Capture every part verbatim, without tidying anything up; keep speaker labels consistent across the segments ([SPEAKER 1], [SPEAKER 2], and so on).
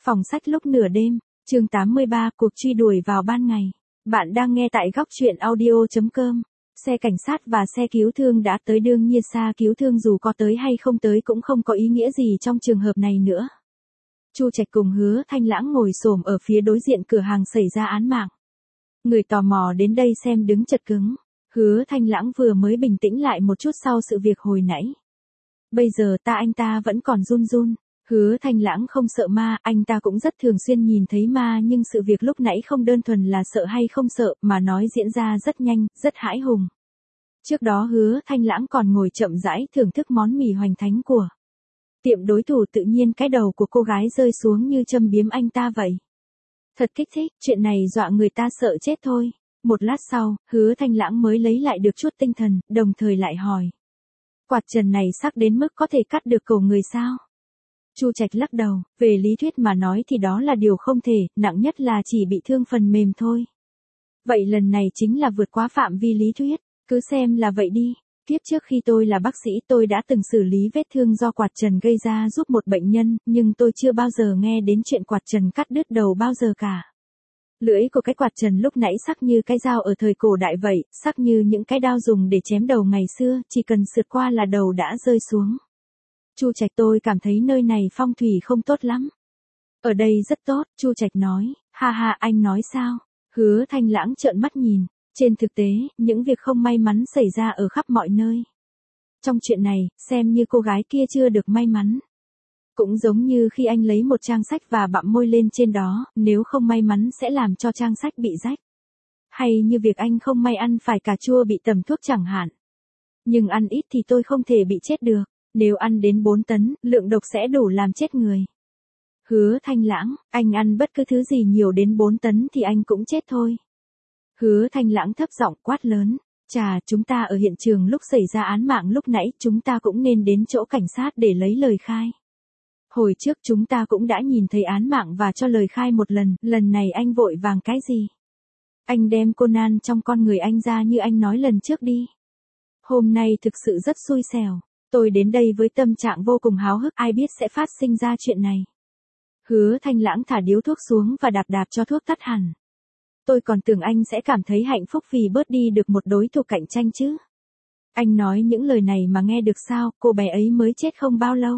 [SPEAKER 1] Phòng sách lúc nửa đêm, chương tám mươi ba, cuộc truy đuổi vào ban ngày. Bạn đang nghe tại góc truyện audio chấm com. Xe cảnh sát và xe cứu thương đã tới, đương nhiên xa cứu thương dù có tới hay không tới cũng không có ý nghĩa gì trong trường hợp này nữa. Chu Trạch cùng Hứa Thanh Lãng ngồi xổm ở phía đối diện cửa hàng xảy ra án mạng. Người tò mò đến đây xem đứng chật cứng. Hứa Thanh Lãng vừa mới bình tĩnh lại một chút sau sự việc hồi nãy. Bây giờ ta anh ta vẫn còn run run. Hứa Thanh Lãng không sợ ma, anh ta cũng rất thường xuyên nhìn thấy ma, nhưng sự việc lúc nãy không đơn thuần là sợ hay không sợ, mà nói diễn ra rất nhanh, rất hãi hùng. Trước đó Hứa Thanh Lãng còn ngồi chậm rãi thưởng thức món mì hoành thánh của tiệm đối thủ, tự nhiên cái đầu của cô gái rơi xuống như châm biếm anh ta vậy. Thật kích thích, chuyện này dọa người ta sợ chết thôi. Một lát sau, Hứa Thanh Lãng mới lấy lại được chút tinh thần, đồng thời lại hỏi. Quạt trần này sắc đến mức có thể cắt được cổ người sao? Chu Trạch lắc đầu, về lý thuyết mà nói thì đó là điều không thể, nặng nhất là chỉ bị thương phần mềm thôi. Vậy lần này chính là vượt quá phạm vi lý thuyết, cứ xem là vậy đi. Kiếp trước khi tôi là bác sĩ tôi đã từng xử lý vết thương do quạt trần gây ra giúp một bệnh nhân, nhưng tôi chưa bao giờ nghe đến chuyện quạt trần cắt đứt đầu bao giờ cả. Lưỡi của cái quạt trần lúc nãy sắc như cái dao ở thời cổ đại vậy, sắc như những cái đao dùng để chém đầu ngày xưa, chỉ cần sượt qua là đầu đã rơi xuống. Chu Trạch, tôi cảm thấy nơi này phong thủy không tốt lắm. Ở đây rất tốt, Chu Trạch nói. Ha ha, anh nói sao? Hứa Thanh Lãng trợn mắt nhìn. Trên thực tế, những việc không may mắn xảy ra ở khắp mọi nơi. Trong chuyện này, xem như cô gái kia chưa được may mắn. Cũng giống như khi anh lấy một trang sách và bặm môi lên trên đó, nếu không may mắn sẽ làm cho trang sách bị rách. Hay như việc anh không may ăn phải cà chua bị tẩm thuốc chẳng hạn. Nhưng ăn ít thì tôi không thể bị chết được. Nếu ăn đến bốn tấn, lượng độc sẽ đủ làm chết người. Hứa Thanh Lãng, anh ăn bất cứ thứ gì nhiều đến bốn tấn thì anh cũng chết thôi. Hứa Thanh Lãng thấp giọng quát lớn. Chà, chúng ta ở hiện trường lúc xảy ra án mạng lúc nãy, chúng ta cũng nên đến chỗ cảnh sát để lấy lời khai. Hồi trước chúng ta cũng đã nhìn thấy án mạng và cho lời khai một lần, lần này anh vội vàng cái gì? Anh đem Conan trong con người anh ra như anh nói lần trước đi. Hôm nay thực sự rất xui xẻo. Tôi đến đây với tâm trạng vô cùng háo hức, ai biết sẽ phát sinh ra chuyện này. Hứa Thanh Lãng thả điếu thuốc xuống và đạp đạp cho thuốc tắt hẳn. Tôi còn tưởng anh sẽ cảm thấy hạnh phúc vì bớt đi được một đối thủ cạnh tranh chứ. Anh nói những lời này mà nghe được sao, cô bé ấy mới chết không bao lâu.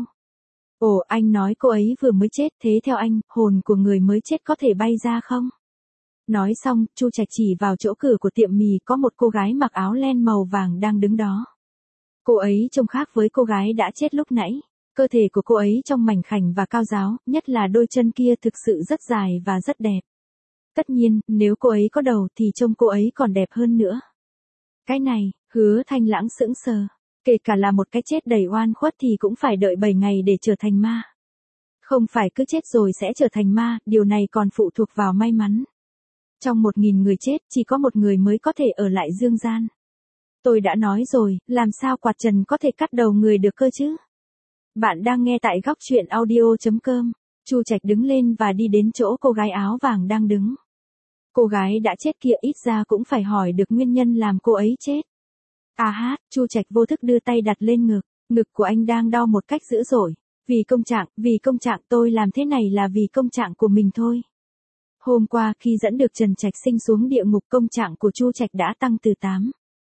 [SPEAKER 1] Ồ, anh nói cô ấy vừa mới chết, thế theo anh, hồn của người mới chết có thể bay ra không? Nói xong, Chu Trạch chỉ vào chỗ cửa của tiệm mì, có một cô gái mặc áo len màu vàng đang đứng đó. Cô ấy trông khác với cô gái đã chết lúc nãy. Cơ thể của cô ấy trông mảnh khảnh và cao ráo, nhất là đôi chân kia thực sự rất dài và rất đẹp. Tất nhiên, nếu cô ấy có đầu thì trông cô ấy còn đẹp hơn nữa. Cái này, Hứa Thanh Lãng sững sờ. Kể cả là một cái chết đầy oan khuất thì cũng phải đợi bảy ngày để trở thành ma. Không phải cứ chết rồi sẽ trở thành ma, điều này còn phụ thuộc vào may mắn. Trong một nghìn người chết, chỉ có một người mới có thể ở lại dương gian. Tôi đã nói rồi, làm sao quạt trần có thể cắt đầu người được cơ chứ? Bạn đang nghe tại góc truyện audio chấm com. Chu Trạch đứng lên và đi đến chỗ cô gái áo vàng đang đứng. Cô gái đã chết kia ít ra cũng phải hỏi được nguyên nhân làm cô ấy chết. À hát, Chu Trạch vô thức đưa tay đặt lên ngực, ngực của anh đang đau một cách dữ dội. Vì công trạng, vì công trạng tôi làm thế này là vì công trạng của mình thôi. Hôm qua khi dẫn được Trần Trạch Sinh xuống địa ngục, công trạng của Chu Trạch đã tăng từ tám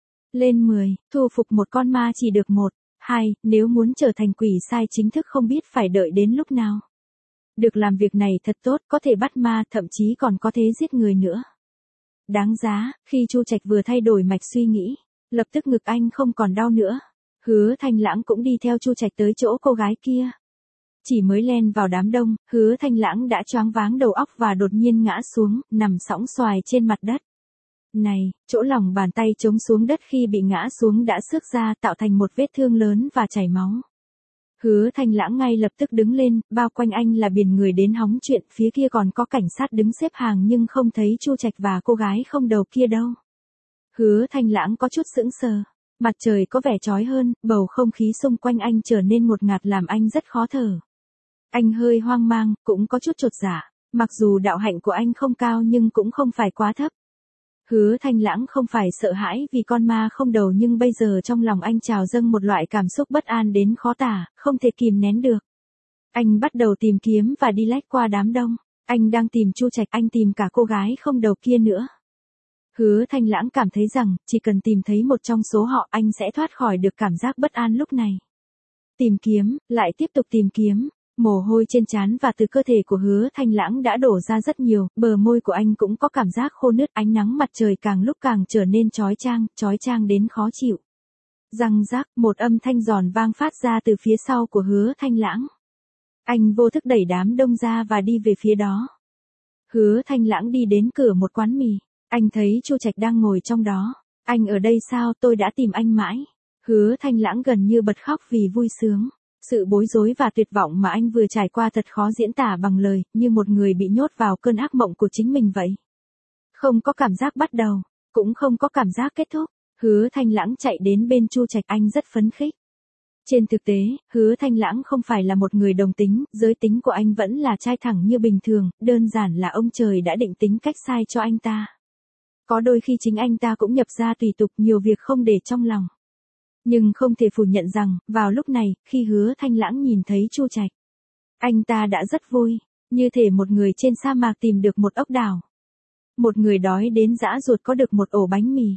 [SPEAKER 1] lên mười, thu phục một con ma chỉ được một, hai, nếu muốn trở thành quỷ sai chính thức không biết phải đợi đến lúc nào. Được làm việc này thật tốt, có thể bắt ma, thậm chí còn có thể giết người nữa. Đáng giá, khi Chu Trạch vừa thay đổi mạch suy nghĩ, lập tức ngực anh không còn đau nữa. Hứa Thanh Lãng cũng đi theo Chu Trạch tới chỗ cô gái kia. Chỉ mới len vào đám đông, Hứa Thanh Lãng đã choáng váng đầu óc và đột nhiên ngã xuống, nằm sõng xoài trên mặt đất. Này, chỗ lòng bàn tay chống xuống đất khi bị ngã xuống đã xước ra, tạo thành một vết thương lớn và chảy máu. Hứa Thanh Lãng ngay lập tức đứng lên, bao quanh anh là biển người đến hóng chuyện, phía kia còn có cảnh sát đứng xếp hàng nhưng không thấy Chu Trạch và cô gái không đầu kia đâu. Hứa Thanh Lãng có chút sững sờ, mặt trời có vẻ chói hơn, bầu không khí xung quanh anh trở nên ngột ngạt làm anh rất khó thở. Anh hơi hoang mang, cũng có chút chột dạ, mặc dù đạo hạnh của anh không cao nhưng cũng không phải quá thấp. Hứa Thanh Lãng không phải sợ hãi vì con ma không đầu, nhưng bây giờ trong lòng anh trào dâng một loại cảm xúc bất an đến khó tả, không thể kìm nén được. Anh bắt đầu tìm kiếm và đi lách qua đám đông. Anh đang tìm Chu Trạch, anh tìm cả cô gái không đầu kia nữa. Hứa Thanh Lãng cảm thấy rằng, chỉ cần tìm thấy một trong số họ anh sẽ thoát khỏi được cảm giác bất an lúc này. Tìm kiếm, lại tiếp tục tìm kiếm, mồ hôi trên trán và từ cơ thể của Hứa Thanh Lãng đã đổ ra rất nhiều, bờ môi của anh cũng có cảm giác khô nứt, ánh nắng mặt trời càng lúc càng trở nên chói chang, chói chang đến khó chịu. Răng rác, một âm thanh giòn vang phát ra từ phía sau của Hứa Thanh Lãng. Anh vô thức đẩy đám đông ra và đi về phía đó. Hứa Thanh Lãng đi đến cửa một quán mì. Anh thấy Chu Trạch đang ngồi trong đó. Anh ở đây sao, tôi đã tìm anh mãi. Hứa Thanh Lãng gần như bật khóc vì vui sướng. Sự bối rối và tuyệt vọng mà anh vừa trải qua thật khó diễn tả bằng lời, như một người bị nhốt vào cơn ác mộng của chính mình vậy. Không có cảm giác bắt đầu, cũng không có cảm giác kết thúc. Hứa Thanh Lãng chạy đến bên Chu Trạch, anh rất phấn khích. Trên thực tế, Hứa Thanh Lãng không phải là một người đồng tính, giới tính của anh vẫn là trai thẳng như bình thường, đơn giản là ông trời đã định tính cách sai cho anh ta. Có đôi khi chính anh ta cũng nhập ra tùy tục, nhiều việc không để trong lòng. Nhưng không thể phủ nhận rằng, vào lúc này, khi Hứa Thanh Lãng nhìn thấy Chu Trạch, anh ta đã rất vui, như thể một người trên sa mạc tìm được một ốc đảo. Một người đói đến giã ruột có được một ổ bánh mì.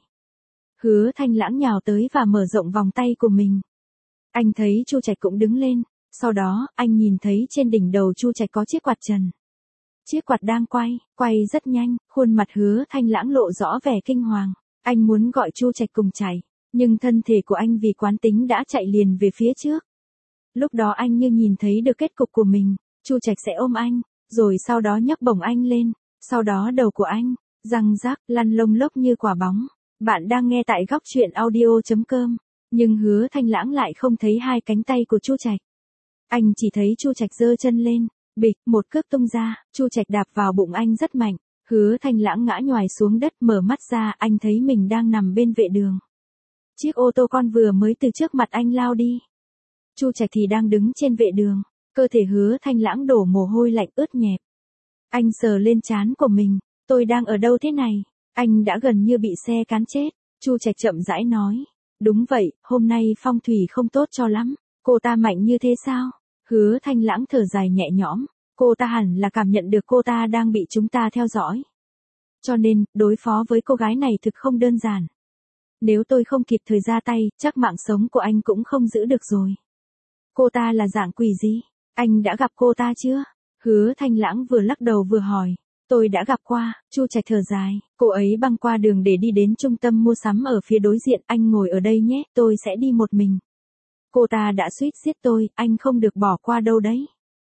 [SPEAKER 1] Hứa Thanh Lãng nhào tới và mở rộng vòng tay của mình. Anh thấy Chu Trạch cũng đứng lên, sau đó, anh nhìn thấy trên đỉnh đầu Chu Trạch có chiếc quạt trần. Chiếc quạt đang quay, quay rất nhanh, khuôn mặt Hứa Thanh Lãng lộ rõ vẻ kinh hoàng. Anh muốn gọi Chu Trạch cùng chạy, nhưng thân thể của anh vì quán tính đã chạy liền về phía trước. Lúc đó anh như nhìn thấy được kết cục của mình, Chu Trạch sẽ ôm anh, rồi sau đó nhấc bổng anh lên, sau đó đầu của anh, răng rác, lăn lông lốc như quả bóng. Bạn đang nghe tại góc truyện audio chấm com. Nhưng Hứa Thanh Lãng lại không thấy hai cánh tay của Chu Trạch. Anh chỉ thấy Chu Trạch giơ chân lên, bịch, một cước tung ra, Chu Trạch đạp vào bụng anh rất mạnh. Hứa Thanh Lãng ngã nhoài xuống đất, mở mắt ra, anh thấy mình đang nằm bên vệ đường. Chiếc ô tô con vừa mới từ trước mặt anh lao đi. Chu Trạch thì đang đứng trên vệ đường, cơ thể Hứa Thanh Lãng đổ mồ hôi lạnh ướt nhẹp. Anh sờ lên trán của mình, tôi đang ở đâu thế này? Anh đã gần như bị xe cán chết. Chu Trạch chậm rãi nói. Đúng vậy, hôm nay phong thủy không tốt cho lắm. Cô ta mạnh như thế sao? Hứa Thanh Lãng thở dài nhẹ nhõm. Cô ta hẳn là cảm nhận được cô ta đang bị chúng ta theo dõi. Cho nên, đối phó với cô gái này thực không đơn giản. Nếu tôi không kịp thời ra tay, chắc mạng sống của anh cũng không giữ được rồi. Cô ta là dạng quỷ gì? Anh đã gặp cô ta chưa? Hứa Thanh Lãng vừa lắc đầu vừa hỏi. Tôi đã gặp qua, Chu Trạch thở dài, cô ấy băng qua đường để đi đến trung tâm mua sắm ở phía đối diện, anh ngồi ở đây nhé, tôi sẽ đi một mình. Cô ta đã suýt giết tôi, anh không được bỏ qua đâu đấy.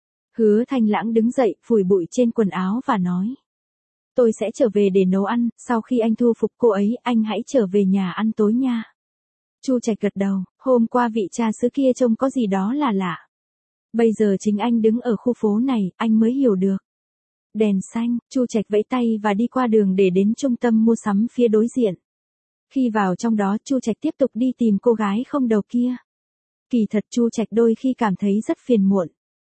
[SPEAKER 1] Hứa Thanh Lãng đứng dậy, phủi bụi trên quần áo và nói. Tôi sẽ trở về để nấu ăn, sau khi anh thu phục cô ấy, anh hãy trở về nhà ăn tối nha. Chu Trạch gật đầu, hôm qua vị cha xứ kia trông có gì đó là lạ. Bây giờ chính anh đứng ở khu phố này, anh mới hiểu được. Đèn xanh, Chu Trạch vẫy tay và đi qua đường để đến trung tâm mua sắm phía đối diện. Khi vào trong đó, Chu Trạch tiếp tục đi tìm cô gái không đầu kia. Kỳ thật Chu Trạch đôi khi cảm thấy rất phiền muộn.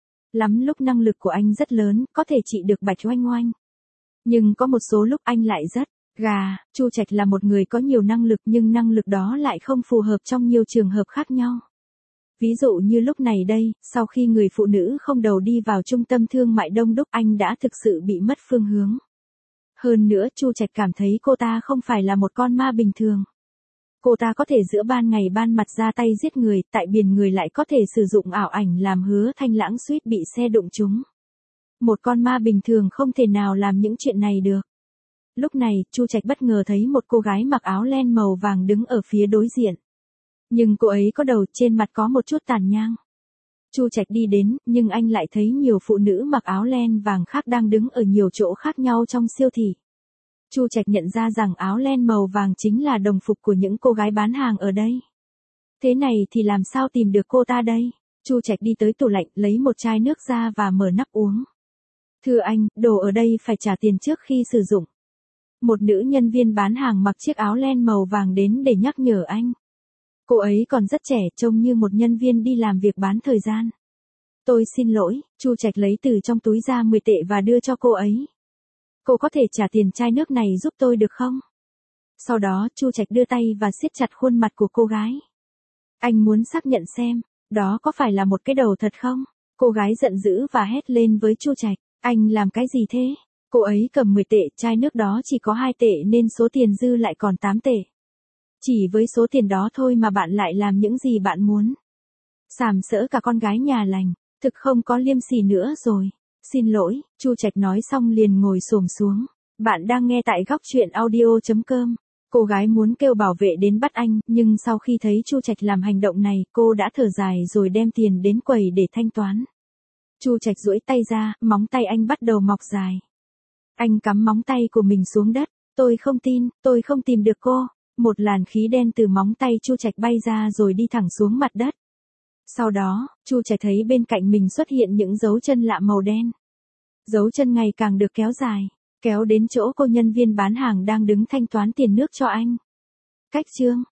[SPEAKER 1] Lắm lúc năng lực của anh rất lớn, có thể trị được Bạch Oanh Oanh. Nhưng có một số lúc anh lại rất gà. Chu Trạch là một người có nhiều năng lực nhưng năng lực đó lại không phù hợp trong nhiều trường hợp khác nhau. Ví dụ như lúc này đây, sau khi người phụ nữ không đầu đi vào trung tâm thương mại đông đúc, anh đã thực sự bị mất phương hướng. Hơn nữa, Chu Trạch cảm thấy cô ta không phải là một con ma bình thường. Cô ta có thể giữa ban ngày ban mặt ra tay giết người, tại biển người lại có thể sử dụng ảo ảnh làm Hứa Thanh Lãng suýt bị xe đụng trúng. Một con ma bình thường không thể nào làm những chuyện này được. Lúc này, Chu Trạch bất ngờ thấy một cô gái mặc áo len màu vàng đứng ở phía đối diện. Nhưng cô ấy có đầu, trên mặt có một chút tàn nhang. Chu Trạch đi đến, nhưng anh lại thấy nhiều phụ nữ mặc áo len vàng khác đang đứng ở nhiều chỗ khác nhau trong siêu thị. Chu Trạch nhận ra rằng áo len màu vàng chính là đồng phục của những cô gái bán hàng ở đây. Thế này thì làm sao tìm được cô ta đây? Chu Trạch đi tới tủ lạnh, lấy một chai nước ra và mở nắp uống. Thưa anh, đồ ở đây phải trả tiền trước khi sử dụng. Một nữ nhân viên bán hàng mặc chiếc áo len màu vàng đến để nhắc nhở anh. Cô ấy còn rất trẻ, trông như một nhân viên đi làm việc bán thời gian. Tôi xin lỗi, Chu Trạch lấy từ trong túi ra mười tệ và đưa cho cô ấy. Cô có thể trả tiền chai nước này giúp tôi được không? Sau đó, Chu Trạch đưa tay và siết chặt khuôn mặt của cô gái. Anh muốn xác nhận xem, đó có phải là một cái đầu thật không? Cô gái giận dữ và hét lên với Chu Trạch, anh làm cái gì thế? Cô ấy cầm mười tệ, chai nước đó chỉ có hai tệ nên số tiền dư lại còn tám tệ. Chỉ với số tiền đó thôi mà bạn lại làm những gì bạn muốn. Sàm sỡ cả con gái nhà lành, thực không có liêm sỉ nữa rồi. Xin lỗi, Chu Trạch nói xong liền ngồi xổm xuống. Bạn đang nghe tại góc truyện audio chấm com. Cô gái muốn kêu bảo vệ đến bắt anh, nhưng sau khi thấy Chu Trạch làm hành động này, cô đã thở dài rồi đem tiền đến quầy để thanh toán. Chu Trạch duỗi tay ra, móng tay anh bắt đầu mọc dài. Anh cắm móng tay của mình xuống đất. Tôi không tin, tôi không tìm được cô. Một làn khí đen từ móng tay Chu Trạch bay ra rồi đi thẳng xuống mặt đất. Sau đó, Chu Trạch thấy bên cạnh mình xuất hiện những dấu chân lạ màu đen. Dấu chân ngày càng được kéo dài, kéo đến chỗ cô nhân viên bán hàng đang đứng thanh toán tiền nước cho anh. Cách chương